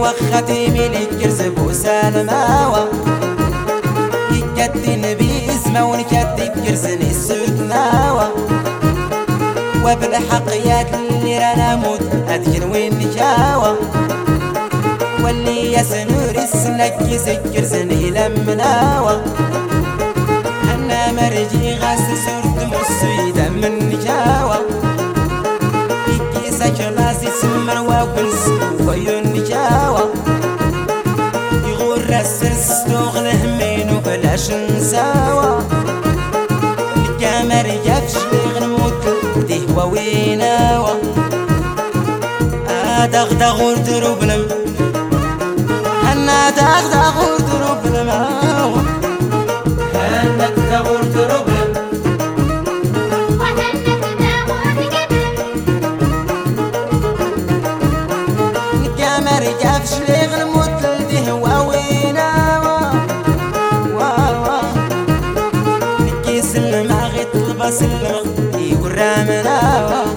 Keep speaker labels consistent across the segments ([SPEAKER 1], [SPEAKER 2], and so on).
[SPEAKER 1] وخاتي ملك كرزب وسالماوة يكتن بإسمه ونكتب كرزني السدناوة وبالحق يا اللي رانا موت أدكن وين نجاوة واللي يسنور السنك يسكر زني لمناوة أنا مرجي غاس سورت مصيدة من نجاوة يكيسك راسي سمر وكنس ويون نجاوة يغور السرس تغله منو بلاش نساوة الكامر يفشلي غنموت ديه وويناوة أدغدغ دروب لم أنا دغدغ دروب لماوة
[SPEAKER 2] هنك دغور دروب لم
[SPEAKER 3] وهنك دغور قبل
[SPEAKER 1] الكامر يفشلي غنموت لديه وويناوة واوا نكيس الماغي طلبس المغ يورامناوة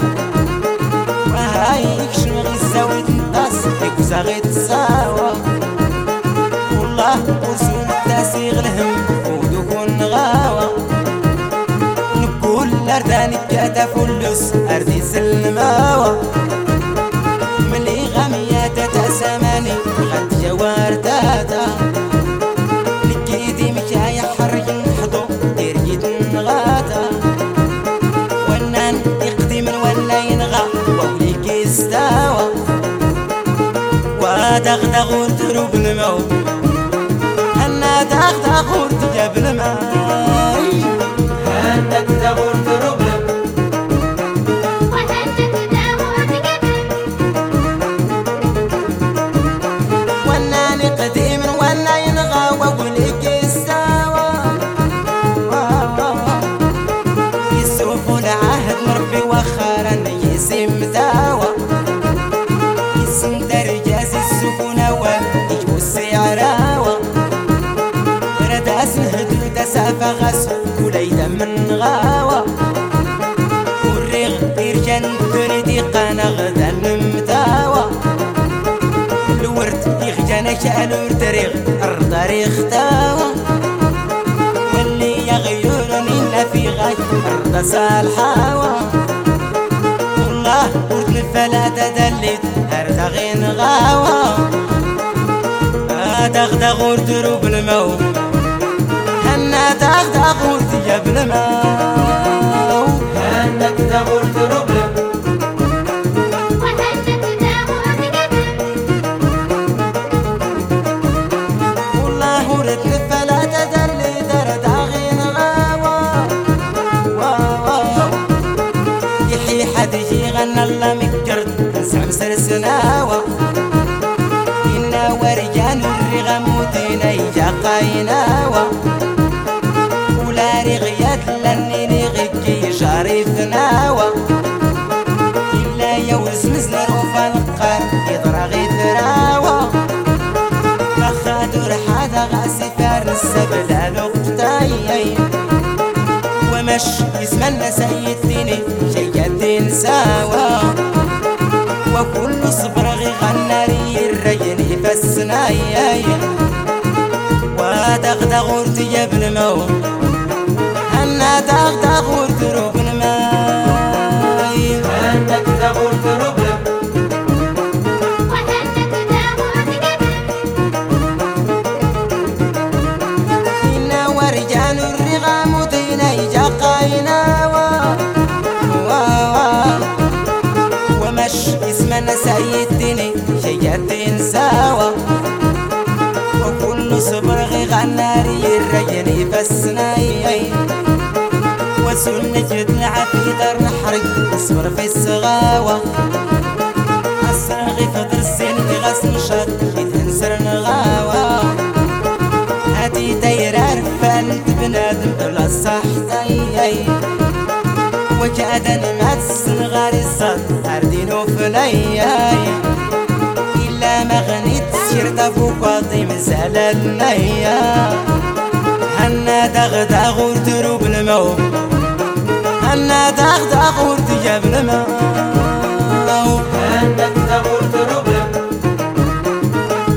[SPEAKER 1] وهايك شمغي الزاوية نطاس يكوزا غي تساوى والله ورسول تاسيغ الهم ودوكون غاوة نقول لارداني كاتا فلوس أردي سلماوة ملي غامية تاتا ساماني غد جوار تاتا لكيدي مكايا حرق نحضو دير جيد نغاتا ونان يقدي من ولا ينغى ووليك يستاوى ودغدغ ودروب الموت أنا دغدغ ودجاب الماء
[SPEAKER 2] هنك دغور دروب لم
[SPEAKER 3] وهنك دغور قبل
[SPEAKER 1] ونان قديم ولا ينغى ووليك يستاوى يسوف العهد مربي وخارا يسم داوى يسم درجاز السكونة ويجو السعراوة رداس الهدود سافة غسو وليدا من غاوة والريغ يرجن تردي قانا غدا نمتاوى الورد يخجن شالور تريغ الرضاري اختاوى واللي يغيرني لا في غاي أرض صالحاوة والله ورد الفلا تدلت أرتغين غاوة دغدغ ودروب الموت أنا دغدغ ودجاب الماء
[SPEAKER 2] هنك دغور دروب لم
[SPEAKER 3] وهنك دغور قبل
[SPEAKER 1] والله ورد الفلا تدلت أرتغين غاوة يحيي حد يجي غنى الله مكرت نسعم سرسناوة إنا ورجان الرغم ودينا يجا قايناوة ولا رغيات لاني لغيكي شريفناوة إلا يوز مزنر وفنقار يضرغي ثراوة فخادر حدا غاسي فار السبل لقطاي ومش يسمنا سيدتني شيئتين ساوى وكل صبرغي غناري الرجني فالسناي ودغدغ ارتجاب الموت أنا دغدغ ودروب الماء
[SPEAKER 2] هنك دغور دروب لم
[SPEAKER 3] وهنك دغور قبل
[SPEAKER 1] إنا ورجال الرغام ودينا يجا قايناوة ومش اسمنا سيدتني شيئتين ساوى وكل صبرغي غناري الرجني فالسناي وسنة جدلع في دار نحرق اصبر في السغاوة الصاغي فطر السن غسل شط يتنسر نغاوة هاتي دايرة رفانت بنادم بلا الصحتاي وكأدن ما تسن الصد أردينو فلاياي إلا مغنيت شرطة فوقاطي مسال النيا هنا دغدغ ودروب الموت هنا دغدغ ودجاب الموت
[SPEAKER 2] هنك دغور دروب لم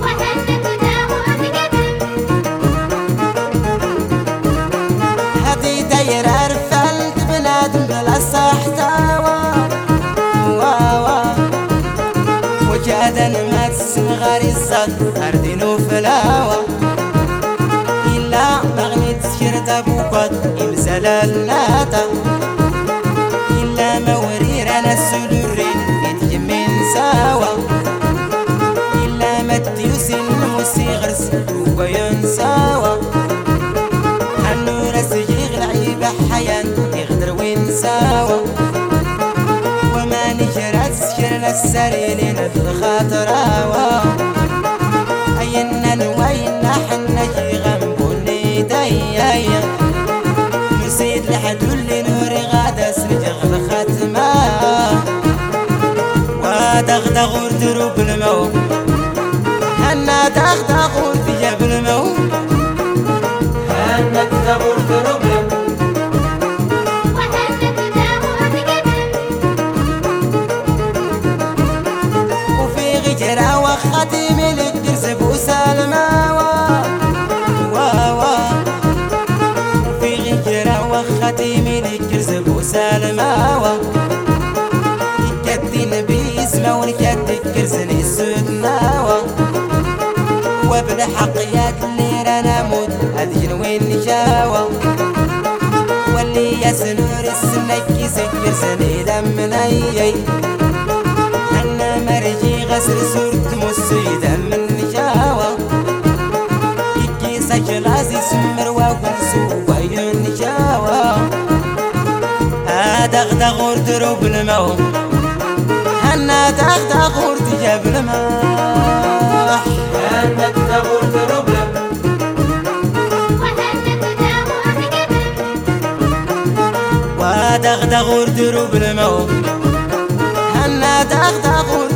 [SPEAKER 1] صاد أردين وفلاوة إلا مغني تسكرت أبوكات إمزال اللاتا إلا مورير أنا السلورين يتجمين ساوا إلا متيوسين موسي غرس وبين ساوا النور سجيغ العيب حيان يغدر وين ساوا وما نجرات سكرنا السريلين الخاطراوا أينا نوينا حنا جي غنبوني دايا نسيد لحدو اللي نوري غادا سنجغ الخاتمة ودغدغ دروب الموت هنا دغدغ جاب الموت
[SPEAKER 2] هانت دغور تروبلم
[SPEAKER 3] وهنك داور تقبل
[SPEAKER 1] وفي غجرة وخاتم الكرز بوسالماوة واوا وفي غجرة وخاتم الكرز بوسالماوة يكدين بيسمه ونكد كرزن السدناوة وبالحق يا اللي رانا موت أدين وين نشاوة واللي يسنور السنك يسكر سني دمنايي أنا مرجي غسر صورت مسيدة من نشاوة يكي سكلاز يسمر وقل سوى نشاوة دغدغ دروب الموت أنا دغدغ جاب الماح
[SPEAKER 2] هانت دغور تروبلم
[SPEAKER 3] وهنك داور تقبل
[SPEAKER 1] ودغدغ دروب الموت هنا دغدغ